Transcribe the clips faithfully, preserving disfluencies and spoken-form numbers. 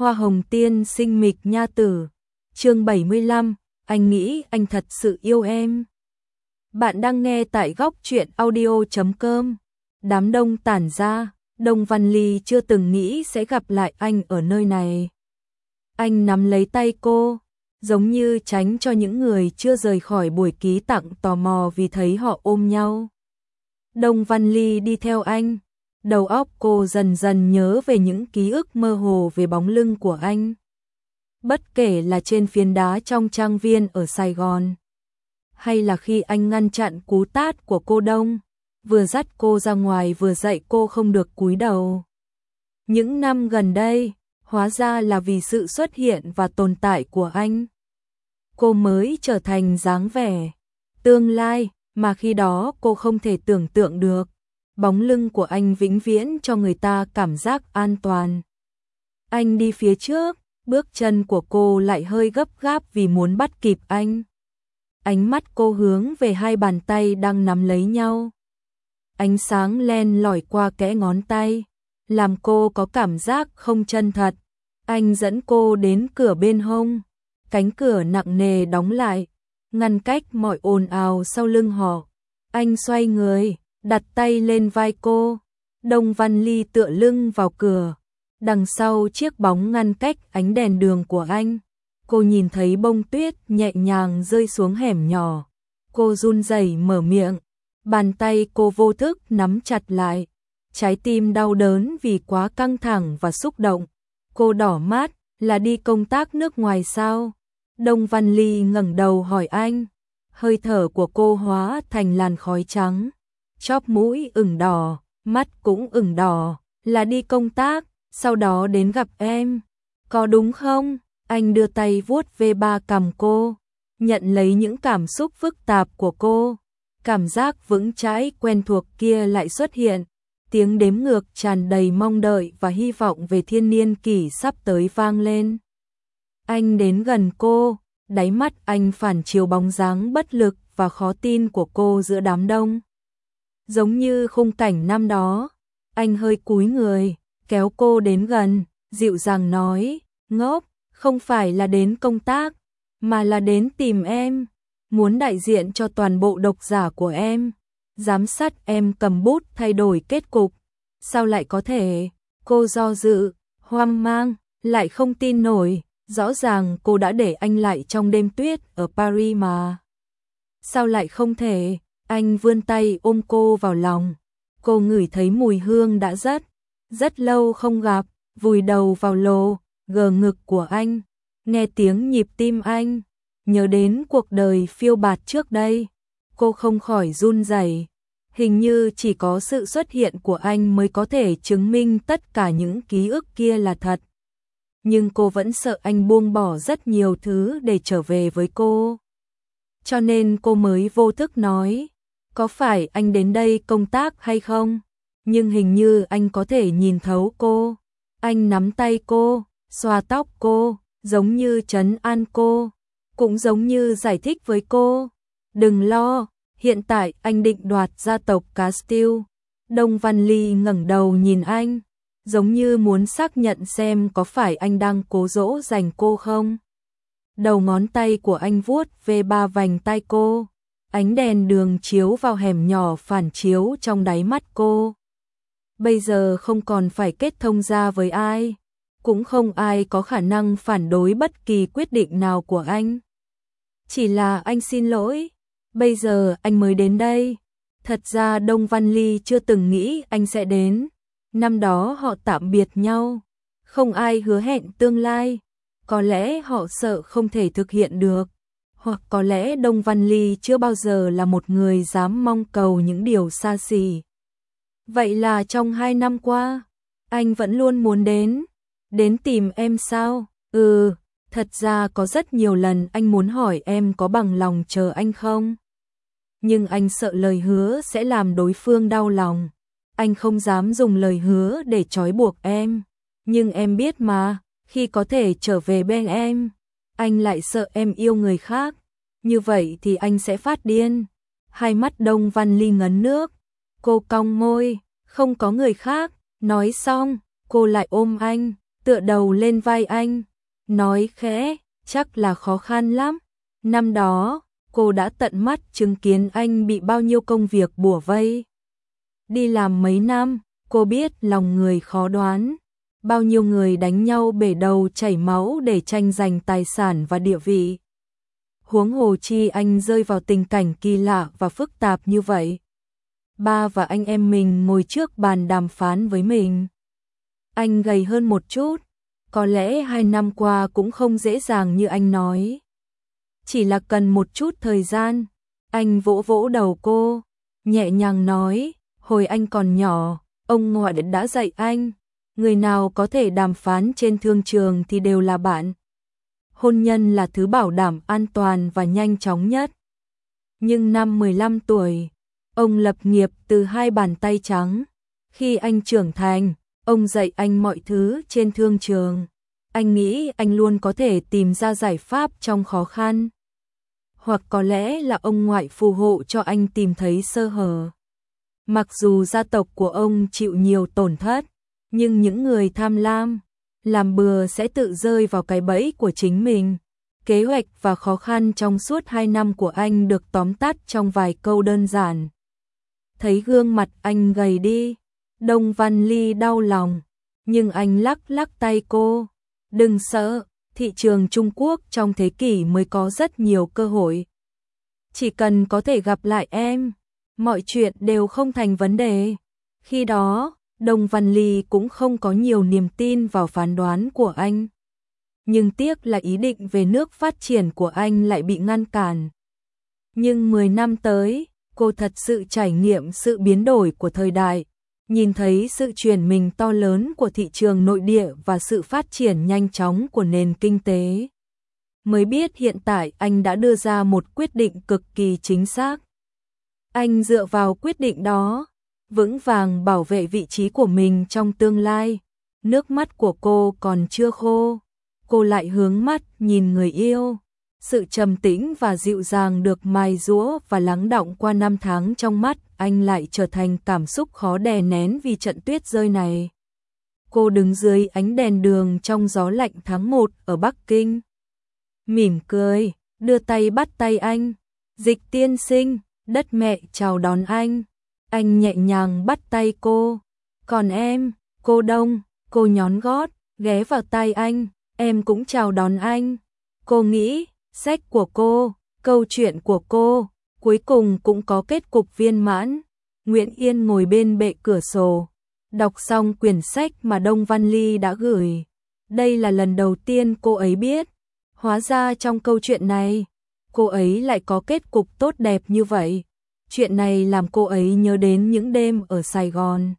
Hoa hồng tiên sinh mịch nha tử. Chương bảy mươi lăm, anh nghĩ anh thật sự yêu em. Bạn đang nghe tại góc truyện audio chấm com. Đám đông tản ra, Đông Văn Ly chưa từng nghĩ sẽ gặp lại anh ở nơi này. Anh nắm lấy tay cô, giống như tránh cho những người chưa rời khỏi buổi ký tặng tò mò vì thấy họ ôm nhau. Đông Văn Ly đi theo anh, đầu óc cô dần dần nhớ về những ký ức mơ hồ về bóng lưng của anh. Bất kể là trên phiến đá trong trang viên ở Sài Gòn, hay là khi anh ngăn chặn cú tát của cô Đông, vừa dắt cô ra ngoài vừa dạy cô không được cúi đầu. Những năm gần đây, hóa ra là vì sự xuất hiện và tồn tại của anh, cô mới trở thành dáng vẻ tương lai mà khi đó cô không thể tưởng tượng được. Bóng lưng của anh vĩnh viễn cho người ta cảm giác an toàn. Anh đi phía trước, bước chân của cô lại hơi gấp gáp vì muốn bắt kịp anh. Ánh mắt cô hướng về hai bàn tay đang nắm lấy nhau. Ánh sáng len lỏi qua kẽ ngón tay, làm cô có cảm giác không chân thật. Anh dẫn cô đến cửa bên hông, cánh cửa nặng nề đóng lại, ngăn cách mọi ồn ào sau lưng họ. Anh xoay người, đặt tay lên vai cô. Đông Văn Ly tựa lưng vào cửa, đằng sau chiếc bóng ngăn cách ánh đèn đường của anh. Cô nhìn thấy bông tuyết nhẹ nhàng rơi xuống hẻm nhỏ. Cô run rẩy mở miệng, bàn tay cô vô thức nắm chặt lại. Trái tim đau đớn vì quá căng thẳng và xúc động. Cô đỏ mắt, là đi công tác nước ngoài sao? Đông Văn Ly ngẩng đầu hỏi anh. Hơi thở của cô hóa thành làn khói trắng, chóp mũi ửng đỏ, mắt cũng ửng đỏ. Là đi công tác, sau đó đến gặp em, có đúng không? Anh đưa tay vuốt về ba cằm cô, nhận lấy những cảm xúc phức tạp của cô. Cảm giác vững chãi quen thuộc kia lại xuất hiện. Tiếng đếm ngược tràn đầy mong đợi và hy vọng về thiên niên kỷ sắp tới vang lên. Anh đến gần cô, đáy mắt anh phản chiếu bóng dáng bất lực và khó tin của cô giữa đám đông. Giống như khung cảnh năm đó, anh hơi cúi người, kéo cô đến gần, dịu dàng nói, ngốc, không phải là đến công tác, mà là đến tìm em, muốn đại diện cho toàn bộ độc giả của em, giám sát em cầm bút thay đổi kết cục. Sao lại có thể? Cô do dự, hoang mang, lại không tin nổi, rõ ràng cô đã để anh lại trong đêm tuyết ở Paris mà. Sao lại không thể? Anh vươn tay ôm cô vào lòng. Cô ngửi thấy mùi hương đã rất, rất lâu không gặp, vùi đầu vào lồ, gờ ngực của anh, nghe tiếng nhịp tim anh, nhớ đến cuộc đời phiêu bạt trước đây. Cô không khỏi run rẩy. Hình như chỉ có sự xuất hiện của anh mới có thể chứng minh tất cả những ký ức kia là thật. Nhưng cô vẫn sợ anh buông bỏ rất nhiều thứ để trở về với cô. Cho nên cô mới vô thức nói, có phải anh đến đây công tác hay không? Nhưng hình như anh có thể nhìn thấu cô. Anh nắm tay cô, xoa tóc cô, giống như trấn an cô, cũng giống như giải thích với cô. Đừng lo, hiện tại anh định đoạt gia tộc Castile. Đông Văn Ly ngẩng đầu nhìn anh, giống như muốn xác nhận xem có phải anh đang cố dỗ dành cô không. Đầu ngón tay của anh vuốt về ba vành tai cô. Ánh đèn đường chiếu vào hẻm nhỏ phản chiếu trong đáy mắt cô. Bây giờ không còn phải kết thông gia với ai, cũng không ai có khả năng phản đối bất kỳ quyết định nào của anh. Chỉ là anh xin lỗi, bây giờ anh mới đến đây. Thật ra Đông Văn Ly chưa từng nghĩ anh sẽ đến. Năm đó họ tạm biệt nhau, không ai hứa hẹn tương lai. Có lẽ họ sợ không thể thực hiện được, hoặc có lẽ Đông Văn Ly chưa bao giờ là một người dám mong cầu những điều xa xỉ. Vậy là trong hai năm qua, anh vẫn luôn muốn đến. Đến tìm em sao? Ừ, thật ra có rất nhiều lần anh muốn hỏi em có bằng lòng chờ anh không? Nhưng anh sợ lời hứa sẽ làm đối phương đau lòng. Anh không dám dùng lời hứa để trói buộc em. Nhưng em biết mà, khi có thể trở về bên em, anh lại sợ em yêu người khác. Như vậy thì anh sẽ phát điên. Hai mắt Đông Văn Ly ngấn nước. Cô cong môi, không có người khác. Nói xong, cô lại ôm anh, tựa đầu lên vai anh, nói khẽ, chắc là khó khăn lắm. Năm đó, cô đã tận mắt chứng kiến anh bị bao nhiêu công việc bủa vây. Đi làm mấy năm, cô biết lòng người khó đoán. Bao nhiêu người đánh nhau bể đầu chảy máu để tranh giành tài sản và địa vị. Huống hồ chi anh rơi vào tình cảnh kỳ lạ và phức tạp như vậy. Ba và anh em mình ngồi trước bàn đàm phán với mình. Anh gầy hơn một chút, có lẽ hai năm qua cũng không dễ dàng như anh nói. Chỉ là cần một chút thời gian. Anh vỗ vỗ đầu cô, nhẹ nhàng nói, hồi anh còn nhỏ, ông ngoại đã dạy anh, người nào có thể đàm phán trên thương trường thì đều là bạn. Hôn nhân là thứ bảo đảm an toàn và nhanh chóng nhất. Nhưng năm mười lăm tuổi, ông lập nghiệp từ hai bàn tay trắng. Khi anh trưởng thành, ông dạy anh mọi thứ trên thương trường. Anh nghĩ anh luôn có thể tìm ra giải pháp trong khó khăn. Hoặc có lẽ là ông ngoại phù hộ cho anh tìm thấy sơ hở. Mặc dù gia tộc của ông chịu nhiều tổn thất, nhưng những người tham lam, làm bừa sẽ tự rơi vào cái bẫy của chính mình. Kế hoạch và khó khăn trong suốt hai năm của anh được tóm tắt trong vài câu đơn giản. Thấy gương mặt anh gầy đi, Đông Văn Ly đau lòng, nhưng anh lắc lắc tay cô. Đừng sợ, thị trường Trung Quốc trong thế kỷ mới có rất nhiều cơ hội. Chỉ cần có thể gặp lại em, mọi chuyện đều không thành vấn đề. Khi đó, Đông Văn Ly cũng không có nhiều niềm tin vào phán đoán của anh. Nhưng tiếc là ý định về nước phát triển của anh lại bị ngăn cản. Nhưng mười năm tới, cô thật sự trải nghiệm sự biến đổi của thời đại, nhìn thấy sự chuyển mình to lớn của thị trường nội địa và sự phát triển nhanh chóng của nền kinh tế. Mới biết hiện tại anh đã đưa ra một quyết định cực kỳ chính xác. Anh dựa vào quyết định đó, vững vàng bảo vệ vị trí của mình trong tương lai. Nước mắt của cô còn chưa khô, cô lại hướng mắt nhìn người yêu. Sự trầm tĩnh và dịu dàng được mài giũa và lắng đọng qua năm tháng trong mắt anh lại trở thành cảm xúc khó đè nén vì trận tuyết rơi này. Cô đứng dưới ánh đèn đường trong gió lạnh tháng một ở Bắc Kinh. Mỉm cười, đưa tay bắt tay anh. Dịch tiên sinh, đất mẹ chào đón anh. Anh nhẹ nhàng bắt tay cô. Còn em, cô Đông, cô nhón gót, ghé vào tay anh. Em cũng chào đón anh. Cô nghĩ, sách của cô, câu chuyện của cô, cuối cùng cũng có kết cục viên mãn. Nguyễn Yên ngồi bên bệ cửa sổ, đọc xong quyển sách mà Đông Văn Ly đã gửi. Đây là lần đầu tiên cô ấy biết, hóa ra trong câu chuyện này, cô ấy lại có kết cục tốt đẹp như vậy. Chuyện này làm cô ấy nhớ đến những đêm ở Sài Gòn.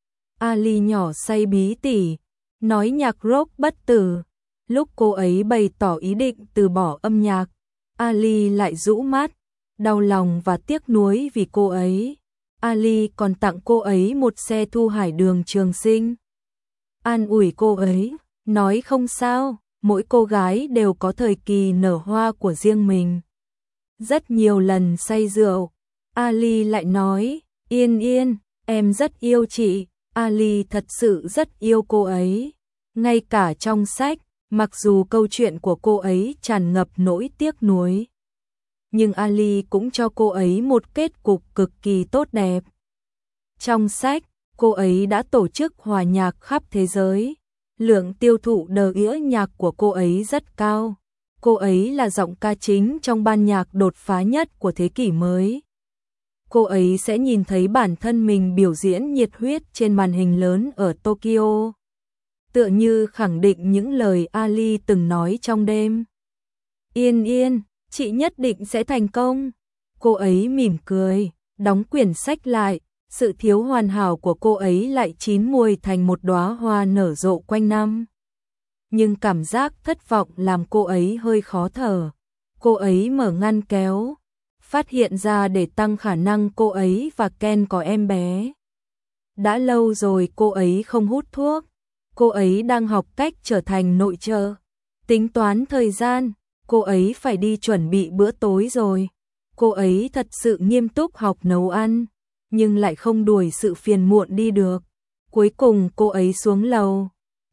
Ali nhỏ say bí tỉ, nói nhạc rock bất tử. Lúc cô ấy bày tỏ ý định từ bỏ âm nhạc, Ali lại rũ mắt, đau lòng và tiếc nuối vì cô ấy. Ali còn tặng cô ấy một xe thu hải đường Trường Sinh. An ủi cô ấy, nói không sao, mỗi cô gái đều có thời kỳ nở hoa của riêng mình. Rất nhiều lần say rượu, Ali lại nói, Yên Yên, em rất yêu chị. Ali thật sự rất yêu cô ấy. Ngay cả trong sách, mặc dù câu chuyện của cô ấy tràn ngập nỗi tiếc nuối, nhưng Ali cũng cho cô ấy một kết cục cực kỳ tốt đẹp. Trong sách, cô ấy đã tổ chức hòa nhạc khắp thế giới. Lượng tiêu thụ đờ ĩa nhạc của cô ấy rất cao. Cô ấy là giọng ca chính trong ban nhạc đột phá nhất của thế kỷ mới. Cô ấy sẽ nhìn thấy bản thân mình biểu diễn nhiệt huyết trên màn hình lớn ở Tokyo, tựa như khẳng định những lời Ali từng nói trong đêm. Yên Yên, chị nhất định sẽ thành công. Cô ấy mỉm cười, đóng quyển sách lại. Sự thiếu hoàn hảo của cô ấy lại chín mùi thành một đóa hoa nở rộ quanh năm. Nhưng cảm giác thất vọng làm cô ấy hơi khó thở. Cô ấy mở ngăn kéo, phát hiện ra để tăng khả năng cô ấy và Ken có em bé. Đã lâu rồi cô ấy không hút thuốc. Cô ấy đang học cách trở thành nội trợ. Tính toán thời gian, cô ấy phải đi chuẩn bị bữa tối rồi. Cô ấy thật sự nghiêm túc học nấu ăn, nhưng lại không đuổi sự phiền muộn đi được. Cuối cùng cô ấy xuống lầu,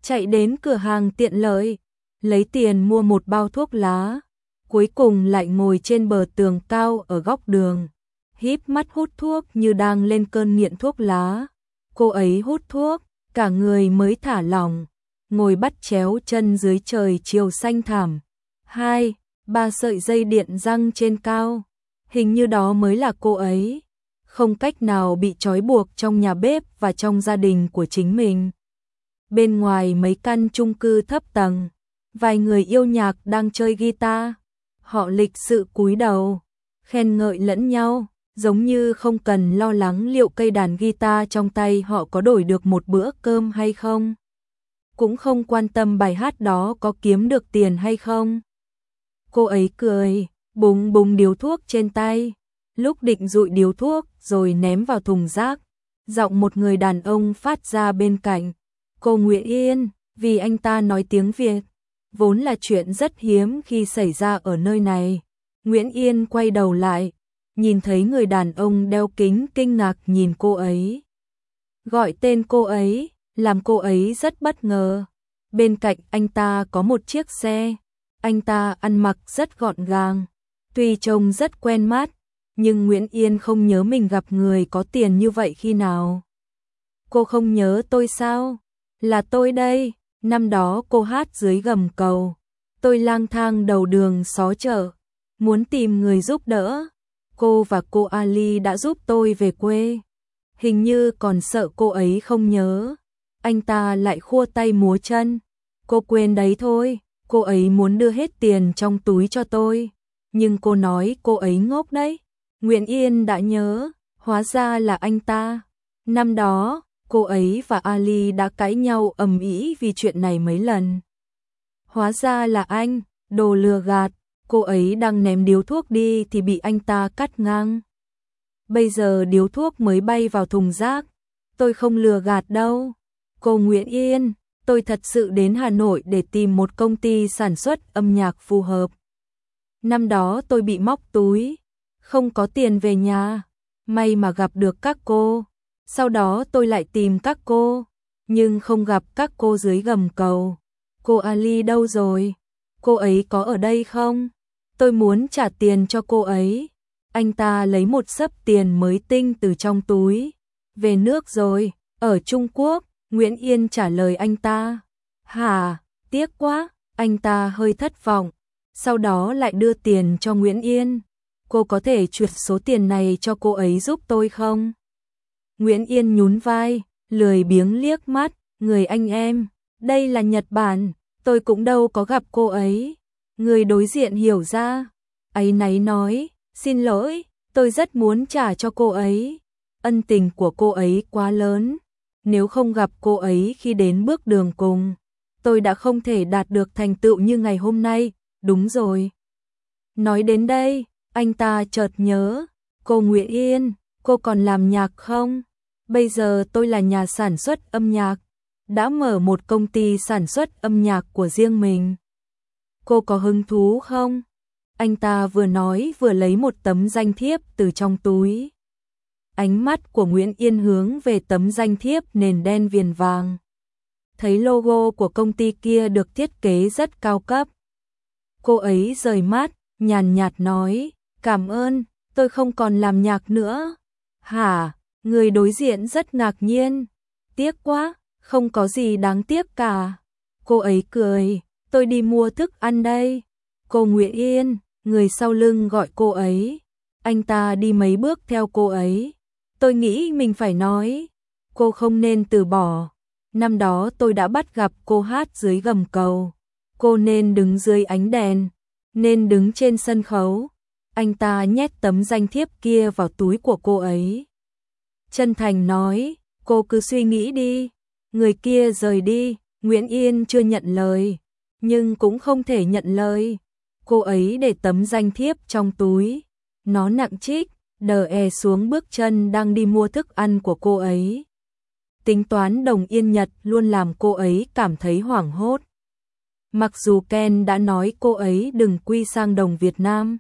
chạy đến cửa hàng tiện lợi, lấy tiền mua một bao thuốc lá, cuối cùng lại ngồi trên bờ tường cao ở góc đường, híp mắt hút thuốc như đang lên cơn nghiện thuốc lá. Cô ấy hút thuốc, cả người mới thả lỏng, ngồi bắt chéo chân dưới trời chiều xanh thẳm. Hai, ba sợi dây điện giăng trên cao, hình như đó mới là cô ấy, không cách nào bị trói buộc trong nhà bếp và trong gia đình của chính mình. Bên ngoài mấy căn chung cư thấp tầng, vài người yêu nhạc đang chơi guitar, họ lịch sự cúi đầu, khen ngợi lẫn nhau, giống như không cần lo lắng liệu cây đàn guitar trong tay họ có đổi được một bữa cơm hay không, cũng không quan tâm bài hát đó có kiếm được tiền hay không. Cô ấy cười, búng búng điếu thuốc trên tay, lúc định dụi điếu thuốc rồi ném vào thùng rác, giọng một người đàn ông phát ra bên cạnh. Cô Nguyễn Yên, vì anh ta nói tiếng Việt, vốn là chuyện rất hiếm khi xảy ra ở nơi này. Nguyễn Yên quay đầu lại, nhìn thấy người đàn ông đeo kính kinh ngạc nhìn cô ấy. Gọi tên cô ấy, làm cô ấy rất bất ngờ. Bên cạnh anh ta có một chiếc xe, anh ta ăn mặc rất gọn gàng, tuy trông rất quen mắt, nhưng Nguyễn Yên không nhớ mình gặp người có tiền như vậy khi nào. Cô không nhớ tôi sao? Là tôi đây, năm đó cô hát dưới gầm cầu, tôi lang thang đầu đường xó chợ, muốn tìm người giúp đỡ. Cô và cô Ali đã giúp tôi về quê. Hình như còn sợ cô ấy không nhớ. Anh ta lại khua tay múa chân. Cô quên đấy thôi, cô ấy muốn đưa hết tiền trong túi cho tôi. Nhưng cô nói cô ấy ngốc đấy. Nguyễn Yên đã nhớ, hóa ra là anh ta. Năm đó, cô ấy và Ali đã cãi nhau ầm ĩ vì chuyện này mấy lần. Hóa ra là anh, đồ lừa gạt. Cô ấy đang ném điếu thuốc đi thì bị anh ta cắt ngang. Bây giờ điếu thuốc mới bay vào thùng rác. Tôi không lừa gạt đâu. Cô Nguyễn Yên, tôi thật sự đến Hà Nội để tìm một công ty sản xuất âm nhạc phù hợp. Năm đó tôi bị móc túi, không có tiền về nhà. May mà gặp được các cô. Sau đó tôi lại tìm các cô, nhưng không gặp các cô dưới gầm cầu. Cô Ali đâu rồi? Cô ấy có ở đây không? Tôi muốn trả tiền cho cô ấy. Anh ta lấy một xấp tiền mới tinh từ trong túi. Về nước rồi, ở Trung Quốc. Nguyễn Yên trả lời anh ta. Hả, tiếc quá. Anh ta hơi thất vọng, sau đó lại đưa tiền cho Nguyễn Yên. Cô có thể chuyển số tiền này cho cô ấy giúp tôi không? Nguyễn Yên nhún vai, lười biếng liếc mắt. Người anh em, đây là Nhật Bản, tôi cũng đâu có gặp cô ấy. Người đối diện hiểu ra, áy náy nói, xin lỗi, tôi rất muốn trả cho cô ấy. Ân tình của cô ấy quá lớn, nếu không gặp cô ấy khi đến bước đường cùng, tôi đã không thể đạt được thành tựu như ngày hôm nay. Đúng rồi. Nói đến đây, anh ta chợt nhớ, cô Nguyễn Yên, cô còn làm nhạc không? Bây giờ tôi là nhà sản xuất âm nhạc, đã mở một công ty sản xuất âm nhạc của riêng mình. Cô có hứng thú không? Anh ta vừa nói vừa lấy một tấm danh thiếp từ trong túi. Ánh mắt của Nguyễn Yên hướng về tấm danh thiếp nền đen viền vàng. Thấy logo của công ty kia được thiết kế rất cao cấp. Cô ấy rời mắt, nhàn nhạt nói, cảm ơn, tôi không còn làm nhạc nữa. Hả? Người đối diện rất ngạc nhiên. Tiếc quá, không có gì đáng tiếc cả. Cô ấy cười, tôi đi mua thức ăn đây. Cô Nguyễn Yên, người sau lưng gọi cô ấy. Anh ta đi mấy bước theo cô ấy. Tôi nghĩ mình phải nói, cô không nên từ bỏ. Năm đó tôi đã bắt gặp cô hát dưới gầm cầu. Cô nên đứng dưới ánh đèn, nên đứng trên sân khấu. Anh ta nhét tấm danh thiếp kia vào túi của cô ấy. Chân thành nói, cô cứ suy nghĩ đi. Người kia rời đi, Nguyễn Yên chưa nhận lời, nhưng cũng không thể nhận lời. Cô ấy để tấm danh thiếp trong túi, nó nặng trịch, đờ è xuống bước chân đang đi mua thức ăn của cô ấy. Tính toán đồng Yên Nhật luôn làm cô ấy cảm thấy hoảng hốt. Mặc dù Ken đã nói cô ấy đừng quy sang đồng Việt Nam.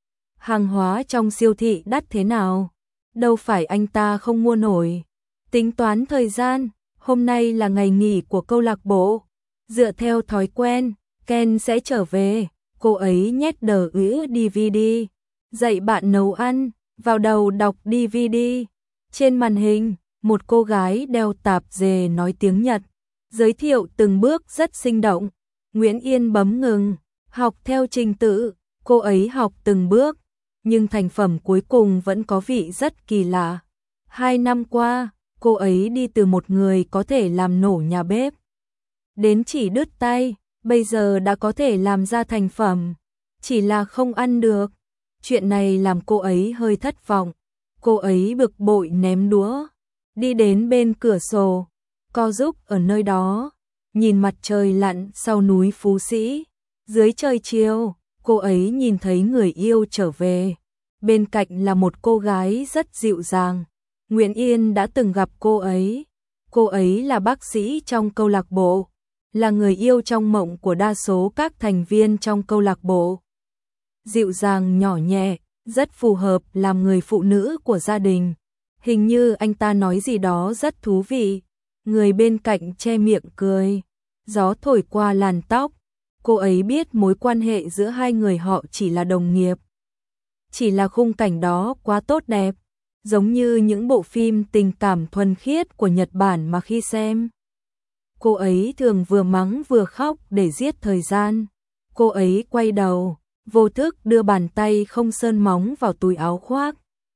Hàng hóa trong siêu thị đắt thế nào, đâu phải anh ta không mua nổi. Tính toán thời gian, hôm nay là ngày nghỉ của câu lạc bộ, Dựa theo thói quen, Ken sẽ trở về, cô ấy nhét đờ ứ đê vê đê, dạy bạn nấu ăn, vào đầu đọc đê vê đê. Trên màn hình, một cô gái đeo tạp dề nói tiếng Nhật, giới thiệu từng bước rất sinh động. Nguyễn Yên bấm ngừng, học theo trình tự, cô ấy học từng bước, nhưng thành phẩm cuối cùng vẫn có vị rất kỳ lạ. Hai năm qua, cô ấy đi từ một người có thể làm nổ nhà bếp, đến chỉ đứt tay, bây giờ đã có thể làm ra thành phẩm, chỉ là không ăn được. Chuyện này làm cô ấy hơi thất vọng, cô ấy bực bội ném đũa, đi đến bên cửa sổ, co giúp ở nơi đó, nhìn mặt trời lặn sau núi Phú Sĩ. Dưới trời chiều, cô ấy nhìn thấy người yêu trở về, bên cạnh là một cô gái rất dịu dàng. Nguyễn Yên đã từng gặp cô ấy, cô ấy là bác sĩ trong câu lạc bộ, là người yêu trong mộng của đa số các thành viên trong câu lạc bộ. Dịu dàng nhỏ nhẹ, rất phù hợp làm người phụ nữ của gia đình. Hình như anh ta nói gì đó rất thú vị, người bên cạnh che miệng cười, gió thổi qua làn tóc. Cô ấy biết mối quan hệ giữa hai người họ chỉ là đồng nghiệp. Chỉ là khung cảnh đó quá tốt đẹp, giống như những bộ phim tình cảm thuần khiết của Nhật Bản mà khi xem. Cô ấy thường vừa mắng vừa khóc để giết thời gian. Cô ấy quay đầu, vô thức đưa bàn tay không sơn móng vào túi áo khoác.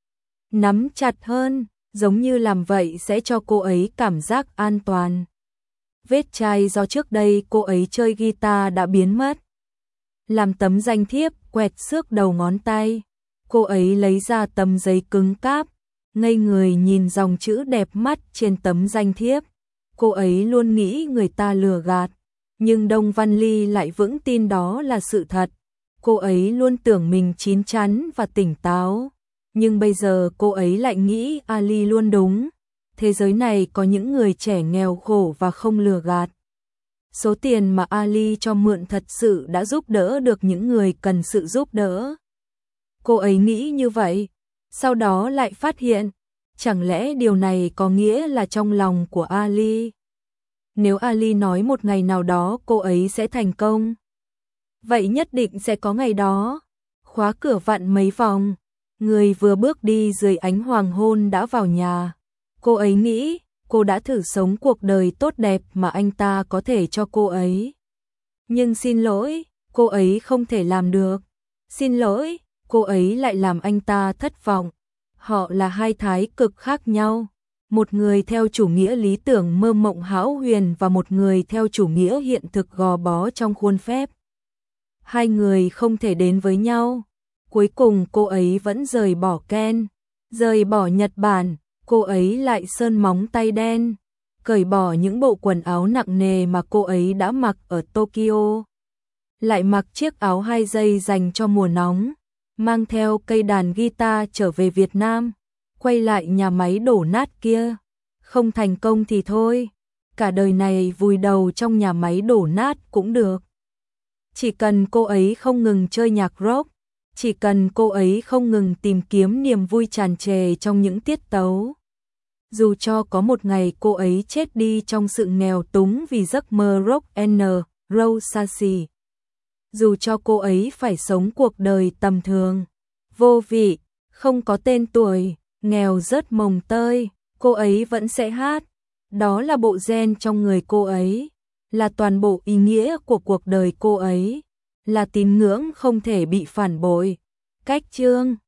Nắm chặt hơn, giống như làm vậy sẽ cho cô ấy cảm giác an toàn. Vết chai do trước đây cô ấy chơi guitar đã biến mất. Làm tấm danh thiếp quẹt xước đầu ngón tay. Cô ấy lấy ra tấm giấy cứng cáp, ngây người nhìn dòng chữ đẹp mắt trên tấm danh thiếp. Cô ấy luôn nghĩ người ta lừa gạt, nhưng Đông Văn Ly lại vững tin đó là sự thật. Cô ấy luôn tưởng mình chín chắn và tỉnh táo, nhưng bây giờ cô ấy lại nghĩ Ali luôn đúng. Thế giới này có những người trẻ nghèo khổ và không lừa gạt. Số tiền mà Ali cho mượn thật sự đã giúp đỡ được những người cần sự giúp đỡ. Cô ấy nghĩ như vậy, sau đó lại phát hiện, chẳng lẽ điều này có nghĩa là trong lòng của Ali? Nếu Ali nói một ngày nào đó cô ấy sẽ thành công, vậy nhất định sẽ có ngày đó. Khóa cửa vặn mấy vòng, người vừa bước đi dưới ánh hoàng hôn đã vào nhà. Cô ấy nghĩ, cô đã thử sống cuộc đời tốt đẹp mà anh ta có thể cho cô ấy. Nhưng xin lỗi, cô ấy không thể làm được. Xin lỗi, cô ấy lại làm anh ta thất vọng. Họ là hai thái cực khác nhau. Một người theo chủ nghĩa lý tưởng mơ mộng hão huyền và một người theo chủ nghĩa hiện thực gò bó trong khuôn phép. Hai người không thể đến với nhau. Cuối cùng cô ấy vẫn rời bỏ Ken, rời bỏ Nhật Bản. Cô ấy lại sơn móng tay đen, cởi bỏ những bộ quần áo nặng nề mà cô ấy đã mặc ở Tokyo. Lại mặc chiếc áo hai dây dành cho mùa nóng, mang theo cây đàn guitar trở về Việt Nam, quay lại nhà máy đổ nát kia. Không thành công thì thôi, cả đời này vùi đầu trong nhà máy đổ nát cũng được. Chỉ cần cô ấy không ngừng chơi nhạc rock, chỉ cần cô ấy không ngừng tìm kiếm niềm vui tràn trề trong những tiết tấu. Dù cho có một ngày cô ấy chết đi trong sự nghèo túng vì giấc mơ rock and roll sassy. Dù cho cô ấy phải sống cuộc đời tầm thường, vô vị, không có tên tuổi, nghèo rớt mồng tơi, cô ấy vẫn sẽ hát. Đó là bộ gen trong người cô ấy, là toàn bộ ý nghĩa của cuộc đời cô ấy, là tín ngưỡng không thể bị phản bội. Cách chương